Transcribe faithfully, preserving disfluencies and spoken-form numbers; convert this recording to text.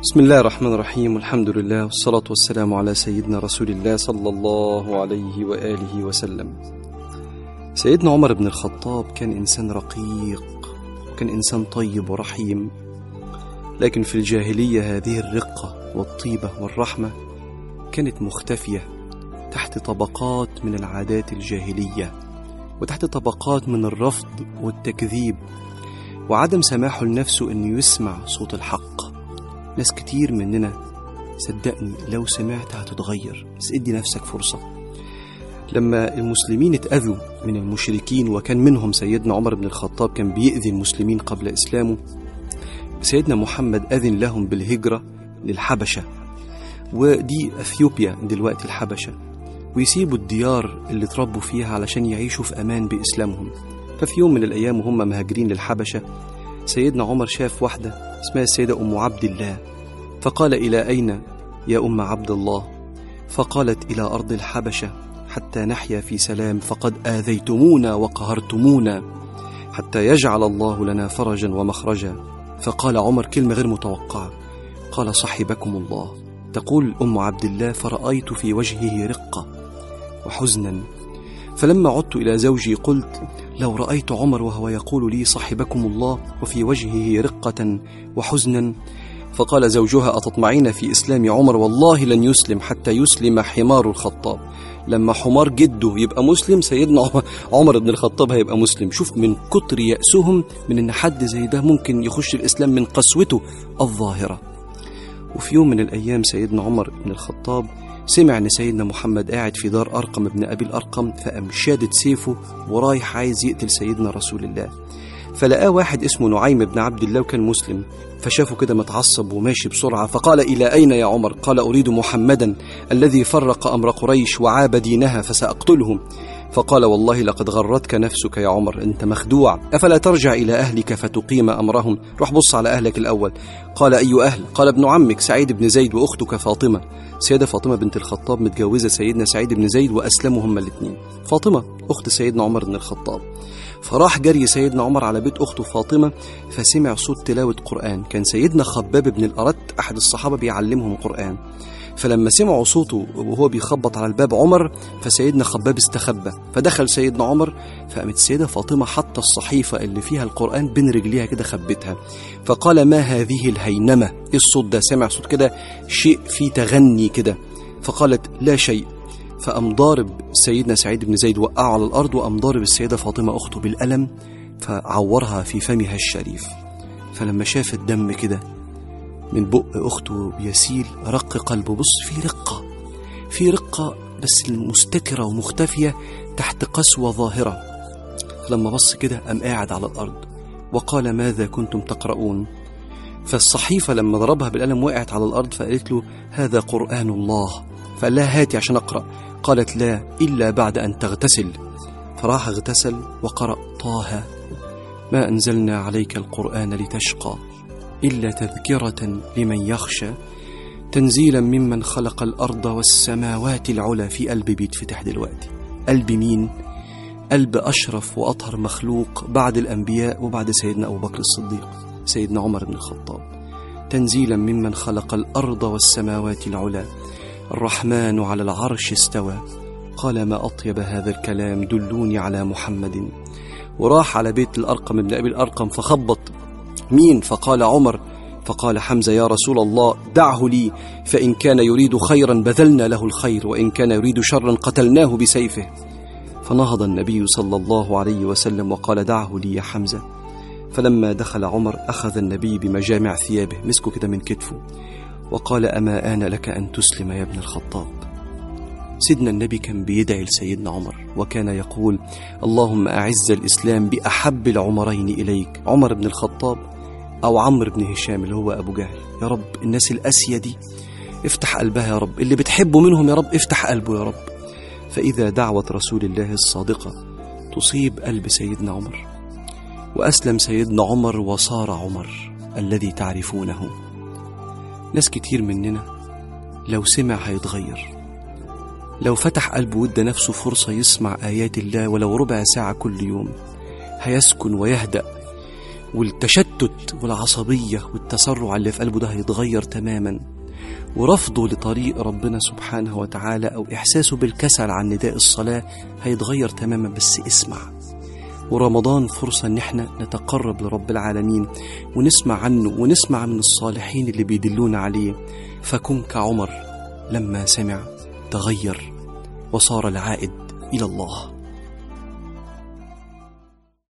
بسم الله الرحمن الرحيم، والحمد لله والصلاة والسلام على سيدنا رسول الله صلى الله عليه وآله وسلم. سيدنا عمر بن الخطاب كان إنسان رقيق، وكان إنسان طيب ورحيم، لكن في الجاهلية هذه الرقة والطيبة والرحمة كانت مختفية تحت طبقات من العادات الجاهلية، وتحت طبقات من الرفض والتكذيب وعدم سماحه لنفسه أنه يسمع صوت الحق. ناس كتير مننا صدقني لو سمعت هتتغير، بس ادي نفسك فرصة. لما المسلمين اتأذوا من المشركين، وكان منهم سيدنا عمر بن الخطاب كان بيأذي المسلمين قبل إسلامه، سيدنا محمد أذن لهم بالهجرة للحبشة، ودي أثيوبيا دلوقتي الحبشة، ويسيبوا الديار اللي تربوا فيها علشان يعيشوا في أمان بإسلامهم. ففي يوم من الأيام وهم مهاجرين للحبشة، سيدنا عمر شاف واحدة اسمها السيدة أم عبد الله، فقال: إلى أين يا أم عبد الله؟ فقالت: إلى أرض الحبشة حتى نحيا في سلام، فقد آذيتمونا وقهرتمونا حتى يجعل الله لنا فرجا ومخرجا. فقال عمر كلمة غير متوقعة، قال: صحبكم الله. تقول أم عبد الله: فرأيت في وجهه رقة وحزنا، فلما عدت إلى زوجي قلت: لو رأيت عمر وهو يقول لي صحبكم الله وفي وجهه رقة وحزنا. فقال زوجها: أتطمعين في إسلام عمر؟ والله لن يسلم حتى يسلم حمار الخطاب. لما حمار جده يبقى مسلم، سيدنا عمر بن الخطاب هيبقى مسلم. شوف من كتر يأسهم من أن حد زي ده ممكن يخش الإسلام من قسوته الظاهرة. وفي يوم من الأيام سيدنا عمر بن الخطاب سمع أن سيدنا محمد قاعد في دار أرقم ابن أبي الأرقم، فقام شادد سيفه ورايح عايز يقتل سيدنا رسول الله. فلقاه واحد اسمه نعيم بن عبد الله وكان مسلم، فشافه كده متعصب وماشي بسرعة، فقال: إلى أين يا عمر؟ قال: أريد محمدا الذي فرق أمر قريش وعاب دينها فسأقتله. فقال: والله لقد غرتك نفسك يا عمر، أنت مخدوع، أفلا ترجع إلى أهلك فتقيم أمرهم؟ روح بص على أهلك الأول. قال: أي أهل؟ قال: ابن عمك سعيد بن زيد وأختك فاطمة. سيدة فاطمة بنت الخطاب متجوزة سيدنا سعيد بن زيد، وأسلموا هما الاثنين. فاطمة أخت سيدنا عمر بن الخطاب. فراح جري سيدنا عمر على بيت أخته فاطمة، فسمع صوت تلاوة قرآن. كان سيدنا خباب بن الأرت أحد الصحابة بيعلمهم قرآن، فلما سمعوا صوته وهو بيخبط على الباب عمر، فسيدنا خباب استخبى، فدخل سيدنا عمر، فقامت السيدة فاطمة حتى الصحيفة اللي فيها القرآن بين رجليها كده خبتها. فقال: ما هذه الهينمة؟ إيه الصوت ده؟ سمع صوت كده شيء فيه تغني كده. فقالت: لا شيء. فقام ضارب سيدنا سعيد بن زيد، وقعه على الأرض، وقام ضارب السيدة فاطمة أخته بالقلم، فعورها في فمها الشريف. فلما شاف الدم كده من بق أخته بيسيل، رق قلبه. بص، في رقة في رقة بس مستترة ومختفية تحت قسوة ظاهرة. فلما بص كده قام قاعد على الأرض وقال: ماذا كنتم تقرؤون؟ فالصحيفة لما ضربها بالقلم وقعت على الأرض، فقالت له: هذا قرآن الله. فقال لها: هاتي عشان أقرأ. قالت: لا، إلا بعد أن تغتسل. فراح اغتسل وقرأ: طه ما أنزلنا عليك القرآن لتشقى إلا تذكرة لمن يخشى تنزيلا ممن خلق الأرض والسماوات العلى. في قلب بيتفتح دلوقتي. قلب مين؟ قلب أشرف وأطهر مخلوق بعد الأنبياء وبعد سيدنا أبو بكر الصديق، سيدنا عمر بن الخطاب. تنزيلا ممن خلق الأرض والسماوات العلى الرحمن على العرش استوى. قال: ما أطيب هذا الكلام، دلوني على محمد. وراح على بيت الأرقم ابن أبي الأرقم فخبط. مين؟ فقال: عمر. فقال حمزة: يا رسول الله دعه لي، فإن كان يريد خيرا بذلنا له الخير، وإن كان يريد شرا قتلناه بسيفه. فنهض النبي صلى الله عليه وسلم وقال: دعه لي يا حمزة. فلما دخل عمر أخذ النبي بمجامع ثيابه، مسكه كده من كتفه وقال: أما آن لك أن تسلم يا ابن الخطاب. سيدنا النبي كان بيدعي لسيدنا عمر، وكان يقول: اللهم أعز الإسلام بأحب العمرين إليك، عمر بن الخطاب أو عمرو بن هشام اللي هو أبو جهل. يا رب الناس القاسية دي افتح قلبها يا رب، اللي بتحبه منهم يا رب افتح قلبه يا رب. فإذا دعوة رسول الله الصادقة تصيب قلب سيدنا عمر، وأسلم سيدنا عمر وصار عمر الذي تعرفونه. ناس كتير مننا لو سمع هيتغير، لو فتح قلبه وادى نفسه فرصة يسمع آيات الله ولو ربع ساعة كل يوم، هيسكن ويهدأ والتشتت والعصبية والتسرع اللي في قلبه ده هيتغير تماما، ورفضه لطريق ربنا سبحانه وتعالى أو إحساسه بالكسل عن نداء الصلاة هيتغير تماما. بس اسمع، ورمضان فرصة إن احنا نتقرب لرب العالمين ونسمع عنه ونسمع من الصالحين اللي بيدلون عليه. فكن كعمر لما سمع تغير وصار العائد إلى الله.